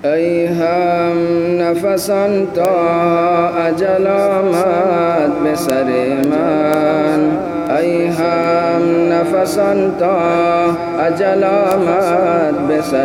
ای هم نفسان تا اجل آمد به سر من، ای هم نفسان تا اجل آمد به سر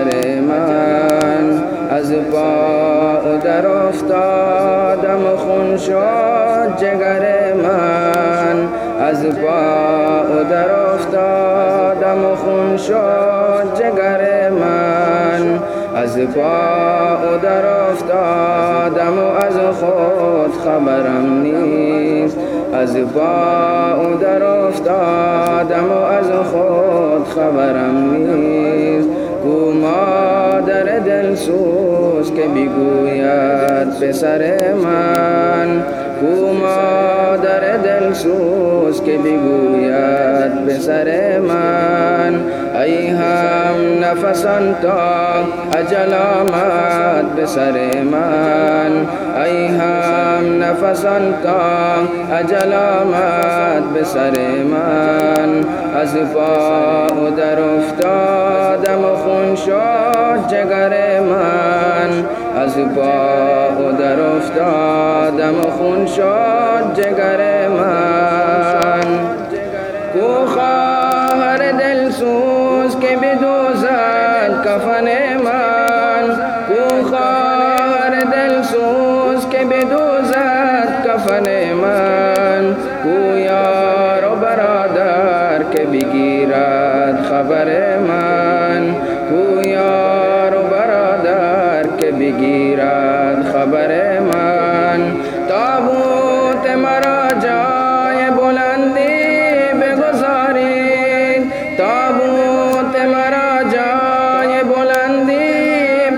من. از پا در افتادم و خون شد جگر من، از پا در افتادم و خون شد جگر من. از پا در افتادم و از خود خبرم نیست، از پا در افتادم و از خود خبرم نیست. کو مادر دلسوز که بگوید پسر من، کو مادر دلسوز که بگوید پسر من. ای هم نفسان تا اجل آمد به سر من، ای هم نفسان تا اجل آمد به سر من. از پا در افتادم و خون شد جگر من، از پا در افتادم و خون شد جگر من. کو خواهر دلسوز که بدوزد کفن من، کو خواهر دلسوز که بدوزد کفن من. کو یار و برادر که بگیرد خبر من، کو یار و برادر که بگیرد خبر من. تابوت مرا جای بلندی بگذارید، تابوت مرا جای بلندی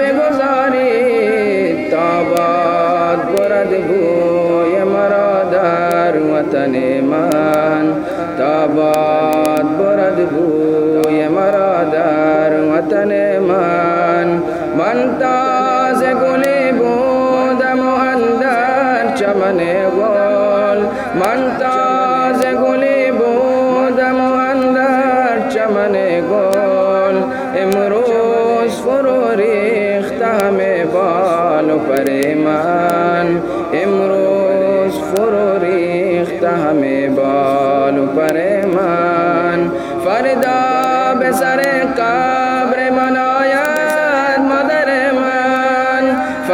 بگذارید. تا باد برد بوی مرا در وطن من، تا باد برد بوی مرا در وطن من. من تازه گلی بودم و اندر چمن گل، من تازه گلی بودم و اندر چمن گل. امروز فرو ریخت همه بال و پر من، امروز فرو ریخت همه بال و پر من. فردا به سر قبر من آید مادر من،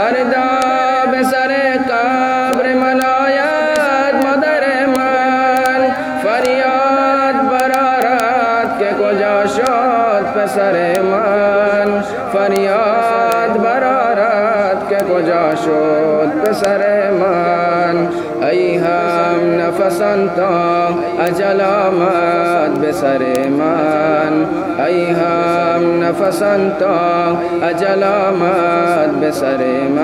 فردا به سر قبر من آید مادر من. فریاد برآرد که کجا شد پسر من، فریاد برآرد که کجا شد پسر من. ای هم نفسان تا اجل آمد به سر من، ای هم نفسان تا اجل آمد به سر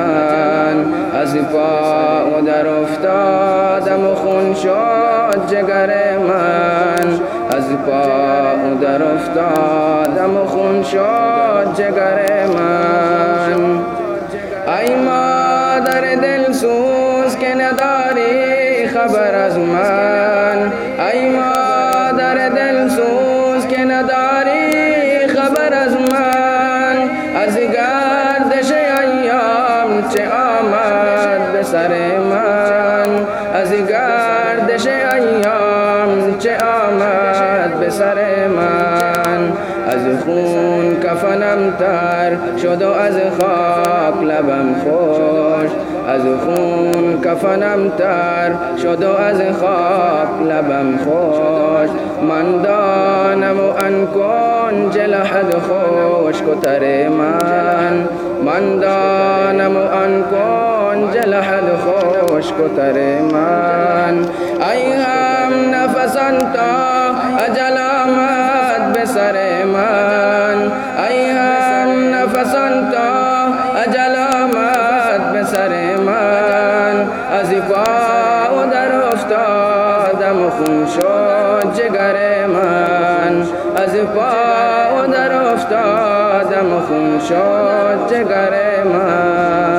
من. از پا در افتادم و خون شد جگر من، از پا در افتادم و خون شد جگر من. ای مادر دلسوز که نداری خبر از من، ای مادر دلسوز که نداری خبر از من. از گردش ایام چه آمد به سر من، از گردش ایام چه آمد به سر من. از خون کفنم تر شد و از خاک لبم خوش، از خون کفنم تر شد و از خاک لبم خوش. من دانم و ان کنج لحد خوش کتر من، من دانم و ان کنج لحد خوش کتر من. ای هم نفسان تا اجل آمد به سر من، ای هم نفسان تا اجل آمد به سر من. از پا در افتادم و خون شد جگر من، از پا در افتادم و خون شد جگر من.